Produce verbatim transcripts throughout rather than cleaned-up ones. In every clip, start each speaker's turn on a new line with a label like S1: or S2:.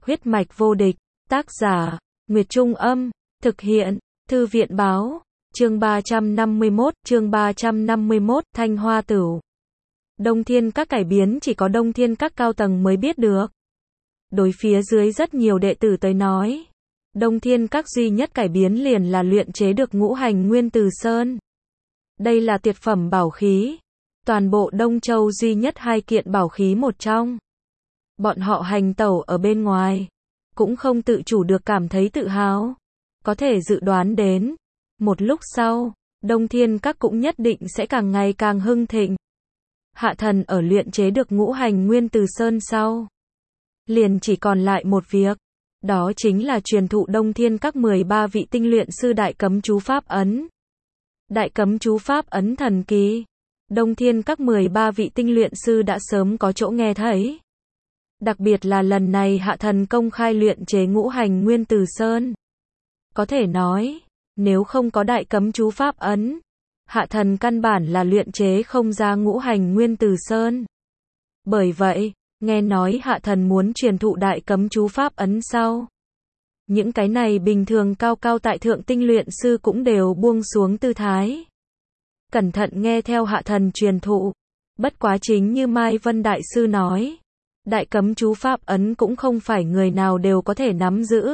S1: Huyết mạch vô địch, tác giả, Nguyệt Trung Âm, thực hiện, Thư viện Báo, chương ba trăm năm mươi mốt, chương ba trăm năm mươi mốt, Thanh Hoa Tửu. Đông Thiên Các cải biến chỉ có Đông Thiên Các cao tầng mới biết được. Đối phía dưới rất nhiều đệ tử tới nói, Đông Thiên Các duy nhất cải biến liền là luyện chế được ngũ hành nguyên từ sơn. Đây là tuyệt phẩm bảo khí, toàn bộ Đông Châu duy nhất hai kiện bảo khí một trong. Bọn họ hành tẩu ở bên ngoài, cũng không tự chủ được cảm thấy tự hào. Có thể dự đoán đến, một lúc sau, Đông Thiên Các cũng nhất định sẽ càng ngày càng hưng thịnh. Hạ Thần ở luyện chế được ngũ hành nguyên từ sơn sau, liền chỉ còn lại một việc, đó chính là truyền thụ Đông Thiên Các mười ba vị tinh luyện sư đại cấm chú pháp ấn. Đại cấm chú pháp ấn thần kỳ, Đông Thiên Các mười ba vị tinh luyện sư đã sớm có chỗ nghe thấy. Đặc biệt là lần này Hạ Thần công khai luyện chế ngũ hành nguyên từ sơn. Có thể nói, nếu không có đại cấm chú pháp ấn, Hạ Thần căn bản là luyện chế không ra ngũ hành nguyên từ sơn. Bởi vậy, nghe nói Hạ Thần muốn truyền thụ đại cấm chú pháp ấn sau, những cái này bình thường cao cao tại thượng tinh luyện sư cũng đều buông xuống tư thái, cẩn thận nghe theo Hạ Thần truyền thụ. Bất quá chính như Mai Vân Đại Sư nói, đại cấm chú pháp ấn cũng không phải người nào đều có thể nắm giữ.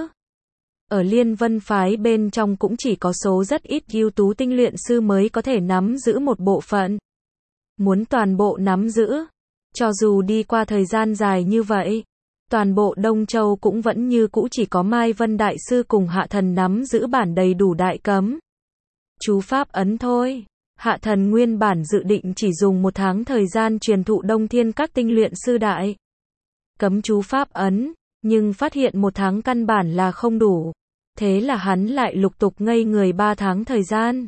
S1: Ở Liên Vân phái bên trong cũng chỉ có số rất ít ưu tú tinh luyện sư mới có thể nắm giữ một bộ phận. Muốn toàn bộ nắm giữ, cho dù đi qua thời gian dài như vậy, toàn bộ Đông Châu cũng vẫn như cũ chỉ có Mai Vân Đại Sư cùng Hạ Thần nắm giữ bản đầy đủ đại cấm chú pháp ấn thôi. Hạ Thần nguyên bản dự định chỉ dùng một tháng thời gian truyền thụ Đông Thiên Các tinh luyện sư đại cấm chú pháp ấn, nhưng phát hiện một tháng căn bản là không đủ. Thế là hắn lại lục tục ngây người ba tháng thời gian.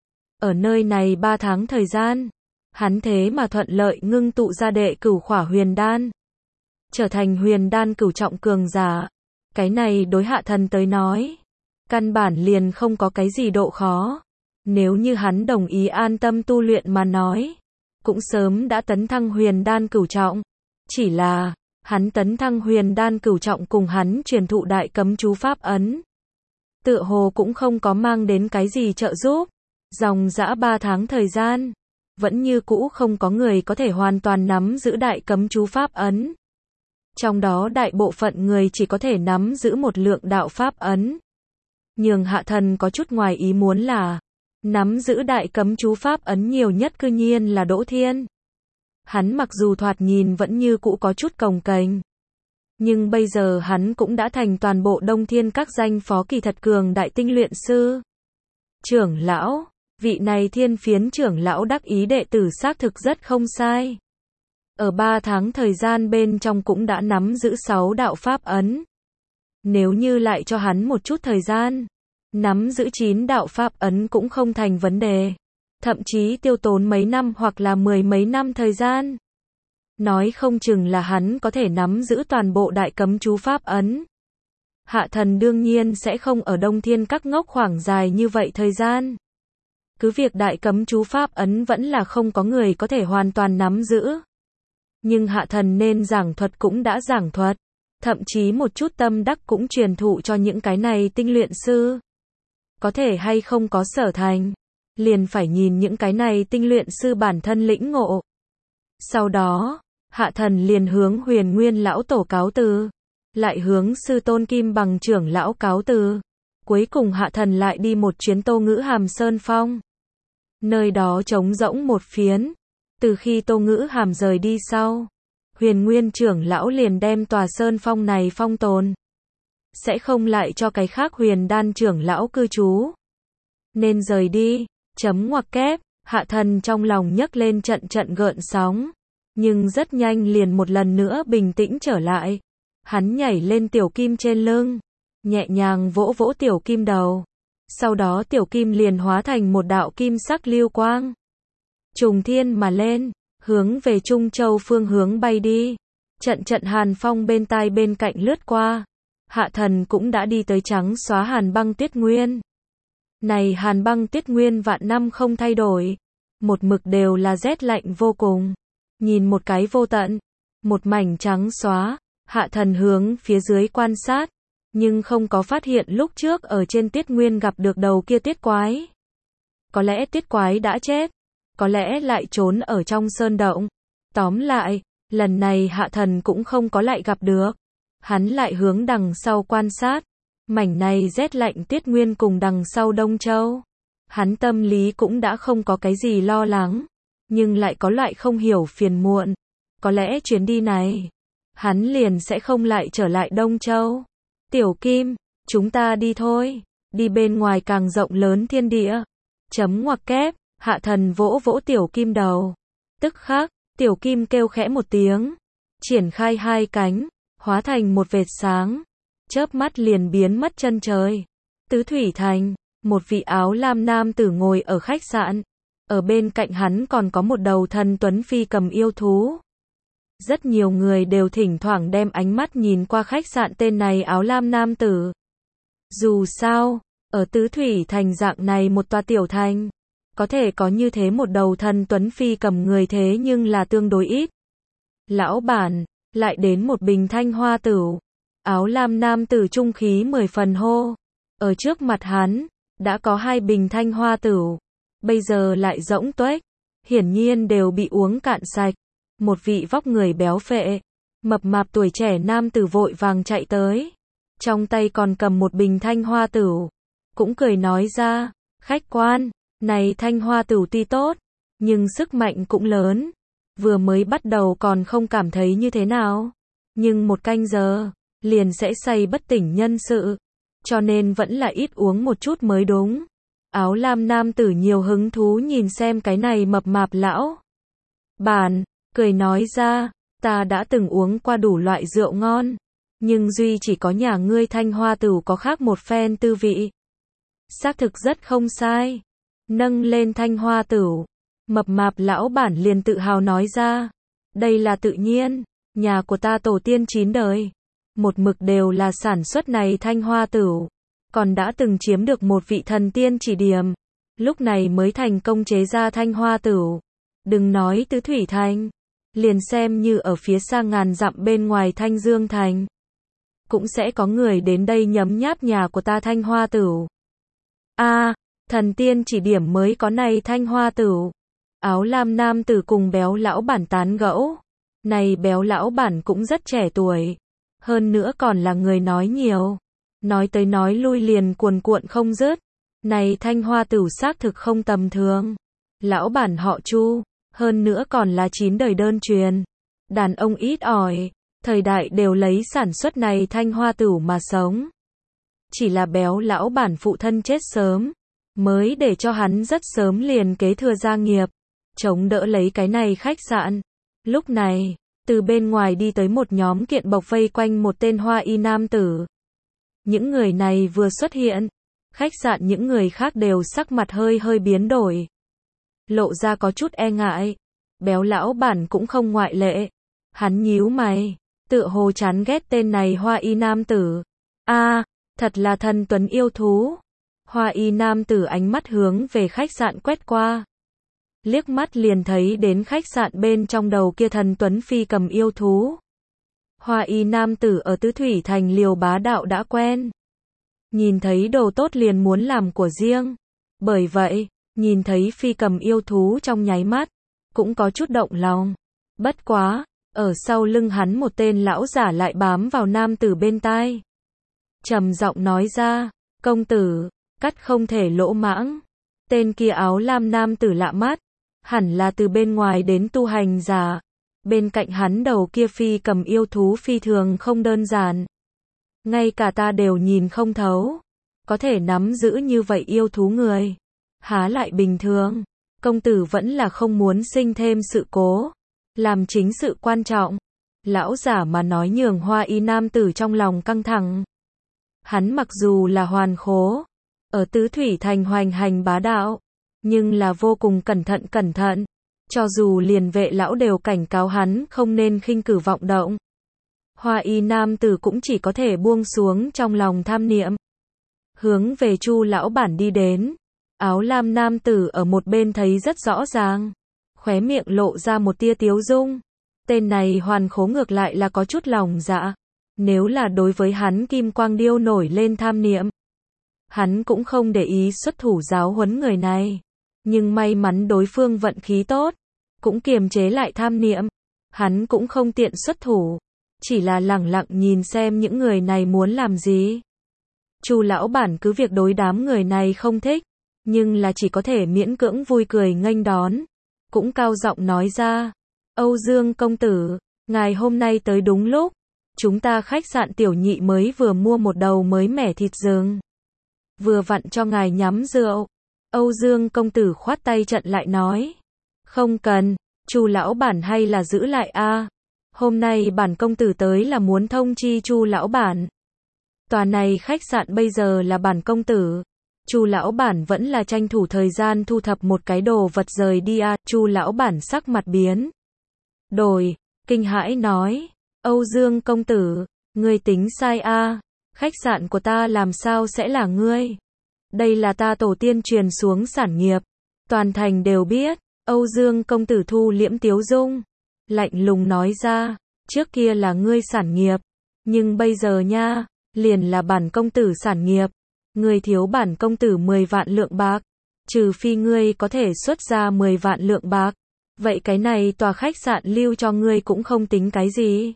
S1: Ở nơi này ba tháng thời gian, hắn thế mà thuận lợi ngưng tụ ra đệ cửu khỏa huyền đan, trở thành huyền đan cửu trọng cường giả. Cái này đối Hạ Thần tới nói, căn bản liền không có cái gì độ khó. Nếu như hắn đồng ý an tâm tu luyện mà nói, cũng sớm đã tấn thăng huyền đan cửu trọng. Chỉ là, hắn tấn thăng huyền đan cửu trọng cùng hắn truyền thụ đại cấm chú pháp ấn, tựa hồ cũng không có mang đến cái gì trợ giúp. Dòng dã ba tháng thời gian, vẫn như cũ không có người có thể hoàn toàn nắm giữ đại cấm chú pháp ấn. Trong đó đại bộ phận người chỉ có thể nắm giữ một lượng đạo pháp ấn. Nhường Hạ Thần có chút ngoài ý muốn là, nắm giữ đại cấm chú pháp ấn nhiều nhất cư nhiên là Đỗ Thiên. Hắn mặc dù thoạt nhìn vẫn như cũ có chút cồng kềnh, nhưng bây giờ hắn cũng đã thành toàn bộ Đông Thiên Các danh phó kỳ thật cường đại tinh luyện sư. Trưởng lão, vị này Thiên Phiến trưởng lão đắc ý đệ tử xác thực rất không sai. Ở ba tháng thời gian bên trong cũng đã nắm giữ sáu đạo pháp ấn. Nếu như lại cho hắn một chút thời gian, nắm giữ chín đạo pháp ấn cũng không thành vấn đề. Thậm chí tiêu tốn mấy năm hoặc là mười mấy năm thời gian, nói không chừng là hắn có thể nắm giữ toàn bộ đại cấm chú pháp ấn. Hạ Thần đương nhiên sẽ không ở Đông Thiên Các ngốc khoảng dài như vậy thời gian. Cứ việc đại cấm chú pháp ấn vẫn là không có người có thể hoàn toàn nắm giữ. Nhưng Hạ Thần nên giảng thuật cũng đã giảng thuật, thậm chí một chút tâm đắc cũng truyền thụ cho những cái này tinh luyện sư. Có thể hay không có sở thành, liền phải nhìn những cái này tinh luyện sư bản thân lĩnh ngộ. Sau đó, Hạ Thần liền hướng Huyền Nguyên lão tổ cáo từ, lại hướng sư tôn Kim Bằng trưởng lão cáo từ. Cuối cùng Hạ Thần lại đi một chuyến Tô Ngữ Hàm Sơn Phong. Nơi đó trống rỗng một phiến. Từ khi Tô Ngữ Hàm rời đi sau, Huyền Nguyên trưởng lão liền đem tòa Sơn Phong này phong tồn, sẽ không lại cho cái khác huyền đan trưởng lão cư trú. Nên rời đi, chấm ngoặc kép, Hạ Thần trong lòng nhấc lên trận trận gợn sóng, nhưng rất nhanh liền một lần nữa bình tĩnh trở lại. Hắn nhảy lên tiểu kim trên lưng, nhẹ nhàng vỗ vỗ tiểu kim đầu. Sau đó tiểu kim liền hóa thành một đạo kim sắc lưu quang, trùng thiên mà lên, hướng về Trung Châu phương hướng bay đi. Trận trận hàn phong bên tai bên cạnh lướt qua, Hạ Thần cũng đã đi tới trắng xóa hàn băng tuyết nguyên. Này hàn băng tuyết nguyên vạn năm không thay đổi, một mực đều là rét lạnh vô cùng. Nhìn một cái vô tận, một mảnh trắng xóa, Hạ thần hướng phía dưới quan sát, nhưng không có phát hiện lúc trước ở trên tiết nguyên gặp được đầu kia tiết quái. Có lẽ tiết quái đã chết, có lẽ lại trốn ở trong sơn động. Tóm lại, lần này hạ thần cũng không có lại gặp được. Hắn lại hướng đằng sau quan sát. Mảnh này rét lạnh tiết nguyên cùng đằng sau Đông Châu. Hắn tâm lý cũng đã không có cái gì lo lắng, nhưng lại có loại không hiểu phiền muộn. Có lẽ chuyến đi này, hắn liền sẽ không lại trở lại Đông Châu. Tiểu Kim, chúng ta đi thôi, đi bên ngoài càng rộng lớn thiên địa. Chấm ngoặc kép, hạ thần vỗ vỗ Tiểu Kim đầu. Tức khắc, Tiểu Kim kêu khẽ một tiếng, triển khai hai cánh, hóa thành một vệt sáng, chớp mắt liền biến mất chân trời. Tứ Thủy Thành, một vị áo lam nam tử ngồi ở khách sạn, ở bên cạnh hắn còn có một đầu thần tuấn phi cầm yêu thú. Rất nhiều người đều thỉnh thoảng đem ánh mắt nhìn qua khách sạn tên này áo lam nam tử. Dù sao, ở Tứ Thủy Thành dạng này một tòa tiểu thành, có thể có như thế một đầu thần tuấn phi cầm người thế nhưng là tương đối ít. Lão bản, lại đến một bình thanh hoa tửu. Áo lam nam tử trung khí mười phần hô. Ở trước mặt hắn, đã có hai bình thanh hoa tửu. Bây giờ lại rỗng tuếch, hiển nhiên đều bị uống cạn sạch. Một vị vóc người béo phệ, mập mạp tuổi trẻ nam tử vội vàng chạy tới. Trong tay còn cầm một bình thanh hoa tửu. Cũng cười nói ra, khách quan, này thanh hoa tửu tuy tốt, nhưng sức mạnh cũng lớn. Vừa mới bắt đầu còn không cảm thấy như thế nào, nhưng một canh giờ, liền sẽ say bất tỉnh nhân sự. Cho nên vẫn là ít uống một chút mới đúng. Áo lam nam tử nhiều hứng thú nhìn xem cái này mập mạp lão bản, cười nói ra, ta đã từng uống qua đủ loại rượu ngon, nhưng duy chỉ có nhà ngươi thanh hoa tửu có khác một phen tư vị. Xác thực rất không sai. Nâng lên thanh hoa tửu, mập mạp lão bản liền tự hào nói ra, đây là tự nhiên, nhà của ta tổ tiên chín đời, một mực đều là sản xuất này thanh hoa tửu, còn đã từng chiếm được một vị thần tiên chỉ điểm, lúc này mới thành công chế ra thanh hoa tửu. Đừng nói Tứ Thủy Thành, liền xem như ở phía xa ngàn dặm bên ngoài Thanh Dương Thành, cũng sẽ có người đến đây nhấm nháp nhà của ta thanh hoa tửu. A, à, thần tiên chỉ điểm mới có này thanh hoa tửu. Áo lam nam tử cùng béo lão bản tán gẫu. Này béo lão bản cũng rất trẻ tuổi, hơn nữa còn là người nói nhiều, nói tới nói lui liền cuồn cuộn không dứt. Này thanh hoa tửu xác thực không tầm thường. Lão bản họ Chu, hơn nữa còn là chín đời đơn truyền. Đàn ông ít ỏi, thời đại đều lấy sản xuất này thanh hoa tửu mà sống. Chỉ là béo lão bản phụ thân chết sớm, mới để cho hắn rất sớm liền kế thừa gia nghiệp, chống đỡ lấy cái này khách sạn. Lúc này, từ bên ngoài đi tới một nhóm kiện bộc vây quanh một tên hoa y nam tử. Những người này vừa xuất hiện, khách sạn những người khác đều sắc mặt hơi hơi biến đổi, lộ ra có chút e ngại. Béo lão bản cũng không ngoại lệ. Hắn nhíu mày, tựa hồ chán ghét tên này hoa y nam tử. A, à, thật là thần tuấn yêu thú. Hoa y nam tử ánh mắt hướng về khách sạn quét qua, liếc mắt liền thấy đến khách sạn bên trong đầu kia thần tuấn phi cầm yêu thú. Hoa y nam tử ở Tứ Thủy Thành liều bá đạo đã quen, nhìn thấy đồ tốt liền muốn làm của riêng. Bởi vậy, nhìn thấy phi cầm yêu thú trong nháy mắt, cũng có chút động lòng. Bất quá, ở sau lưng hắn một tên lão giả lại bám vào nam tử bên tai, trầm giọng nói ra, công tử, cắt không thể lỗ mãng. Tên kia áo lam nam tử lạ mắt, hẳn là từ bên ngoài đến tu hành giả. Bên cạnh hắn đầu kia phi cầm yêu thú phi thường không đơn giản, ngay cả ta đều nhìn không thấu. Có thể nắm giữ như vậy yêu thú người, há lại bình thường. Công tử vẫn là không muốn sinh thêm sự cố, làm chính sự quan trọng. Lão giả mà nói nhường hoa y nam tử trong lòng căng thẳng. Hắn mặc dù là hoàn khố, ở Tứ Thủy Thành hoành hành bá đạo, nhưng là vô cùng cẩn thận cẩn thận. Cho dù liền vệ lão đều cảnh cáo hắn không nên khinh cử vọng động. Hoa y nam tử cũng chỉ có thể buông xuống trong lòng tham niệm, hướng về Chu lão bản đi đến. Áo lam nam tử ở một bên thấy rất rõ ràng, khóe miệng lộ ra một tia tiếu dung. Tên này hoàn khố ngược lại là có chút lòng dạ. Nếu là đối với hắn Kim Quang Điêu nổi lên tham niệm, hắn cũng không để ý xuất thủ giáo huấn người này. Nhưng may mắn đối phương vận khí tốt, cũng kiềm chế lại tham niệm. Hắn cũng không tiện xuất thủ, chỉ là lẳng lặng nhìn xem những người này muốn làm gì. Chu lão bản cứ việc đối đám người này không thích, nhưng là chỉ có thể miễn cưỡng vui cười nghênh đón. Cũng cao giọng nói ra, Âu Dương công tử, ngài hôm nay tới đúng lúc. Chúng ta khách sạn Tiểu Nhị mới vừa mua một đầu mới mẻ thịt rừng. Vừa vặn cho ngài nhắm rượu. Âu Dương công tử khoát tay chặn lại nói. Không cần, Chu lão bản hay là giữ lại a. Hôm nay bản công tử tới là muốn thông chi Chu lão bản. Tòa này khách sạn bây giờ là bản công tử. Chu lão bản vẫn là tranh thủ thời gian thu thập một cái đồ vật rời đi a. Chu lão bản sắc mặt biến đổi, kinh hãi nói. Âu Dương công tử, ngươi tính sai a. Khách sạn của ta làm sao sẽ là ngươi? Đây là ta tổ tiên truyền xuống sản nghiệp. Toàn thành đều biết. Âu Dương công tử thu liễm tiếu dung, lạnh lùng nói ra, trước kia là ngươi sản nghiệp, nhưng bây giờ nha, liền là bản công tử sản nghiệp. Ngươi thiếu bản công tử mười vạn lượng bạc, trừ phi ngươi có thể xuất ra mười vạn lượng bạc, vậy cái này tòa khách sạn lưu cho ngươi cũng không tính cái gì.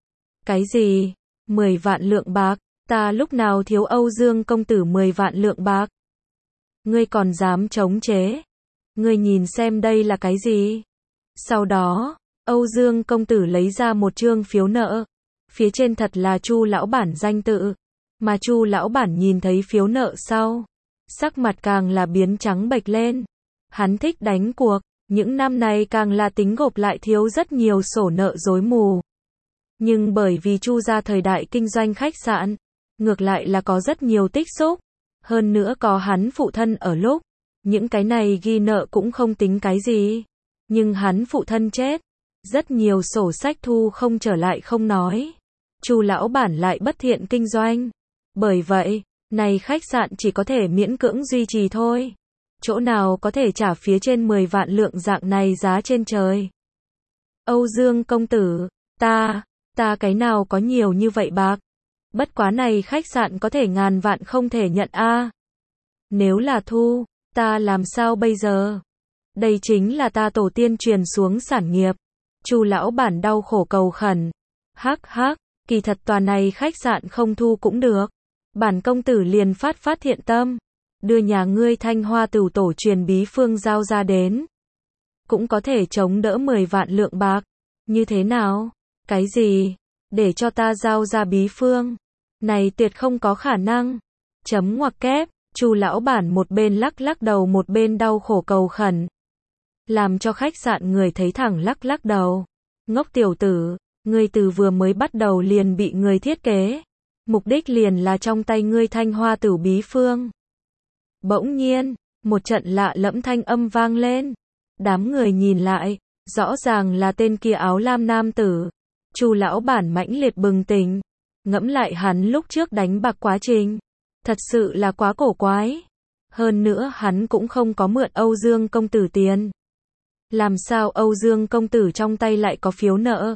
S1: Cái gì? mười vạn lượng bạc? Ta lúc nào thiếu Âu Dương công tử mười vạn lượng bạc? Ngươi còn dám chống chế? Ngươi nhìn xem đây là cái gì? Sau đó, Âu Dương công tử lấy ra một trương phiếu nợ. Phía trên thật là Chu lão bản danh tự. Mà Chu lão bản nhìn thấy phiếu nợ sau, sắc mặt càng là biến trắng bệch lên. Hắn thích đánh cuộc, những năm này càng là tính gộp lại thiếu rất nhiều sổ nợ rối mù. Nhưng bởi vì Chu gia thời đại kinh doanh khách sạn, ngược lại là có rất nhiều tích xúc. Hơn nữa có hắn phụ thân ở lúc, những cái này ghi nợ cũng không tính cái gì. Nhưng hắn phụ thân chết, rất nhiều sổ sách thu không trở lại không nói. Chu lão bản lại bất thiện kinh doanh. Bởi vậy, này khách sạn chỉ có thể miễn cưỡng duy trì thôi. Chỗ nào có thể trả phía trên mười vạn lượng dạng này giá trên trời. Âu Dương công tử, ta, ta cái nào có nhiều như vậy bạc. Bất quá này khách sạn có thể ngàn vạn không thể nhận a. Nếu là thu, ta làm sao bây giờ? Đây chính là ta tổ tiên truyền xuống sản nghiệp. Chu lão bản đau khổ cầu khẩn. Hắc hắc, kỳ thật tòa này khách sạn không thu cũng được. Bản công tử liền phát phát thiện tâm, đưa nhà ngươi Thanh Hoa Tửu tổ truyền bí phương giao ra đến. Cũng có thể chống đỡ mười vạn lượng bạc. Như thế nào? Cái gì? Để cho ta giao ra bí phương? Này tuyệt không có khả năng. Chấm ngoặc kép. Chu lão bản một bên lắc lắc đầu một bên đau khổ cầu khẩn. Làm cho khách sạn người thấy thẳng lắc lắc đầu. Ngốc tiểu tử, ngươi từ vừa mới bắt đầu liền bị người thiết kế. Mục đích liền là trong tay ngươi Thanh Hoa Tửu bí phương. Bỗng nhiên, một trận lạ lẫm thanh âm vang lên. Đám người nhìn lại, rõ ràng là tên kia áo lam nam tử. Chu lão bản mãnh liệt bừng tỉnh, ngẫm lại hắn lúc trước đánh bạc quá trình, thật sự là quá cổ quái. Hơn nữa hắn cũng không có mượn Âu Dương công tử tiền. Làm sao Âu Dương công tử trong tay lại có phiếu nợ?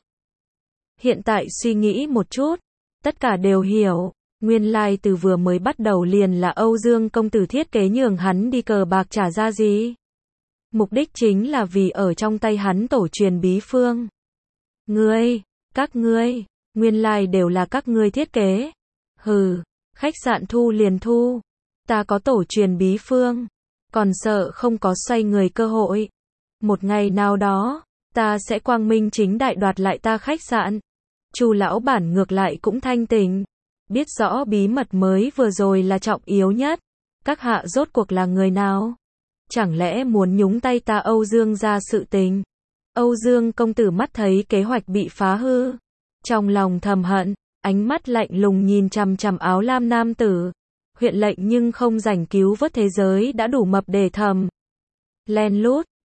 S1: Hiện tại suy nghĩ một chút, tất cả đều hiểu. Nguyên lai like từ vừa mới bắt đầu liền là Âu Dương công tử thiết kế nhường hắn đi cờ bạc trả ra gì. Mục đích chính là vì ở trong tay hắn tổ truyền bí phương. Ngươi, các ngươi, nguyên lai like đều là các ngươi thiết kế. Hừ, khách sạn thu liền thu. Ta có tổ truyền bí phương, còn sợ không có xoay người cơ hội. Một ngày nào đó, ta sẽ quang minh chính đại đoạt lại ta khách sạn. Chu lão bản ngược lại cũng thanh tỉnh, biết rõ bí mật mới vừa rồi là trọng yếu nhất. Các hạ rốt cuộc là người nào? Chẳng lẽ muốn nhúng tay ta Âu Dương ra sự tình? Âu Dương công tử mắt thấy kế hoạch bị phá hư, trong lòng thầm hận, ánh mắt lạnh lùng nhìn chằm chằm áo lam nam tử. Huyện lệnh nhưng không rảnh cứu vớt thế giới đã đủ mập để thầm. Len lút,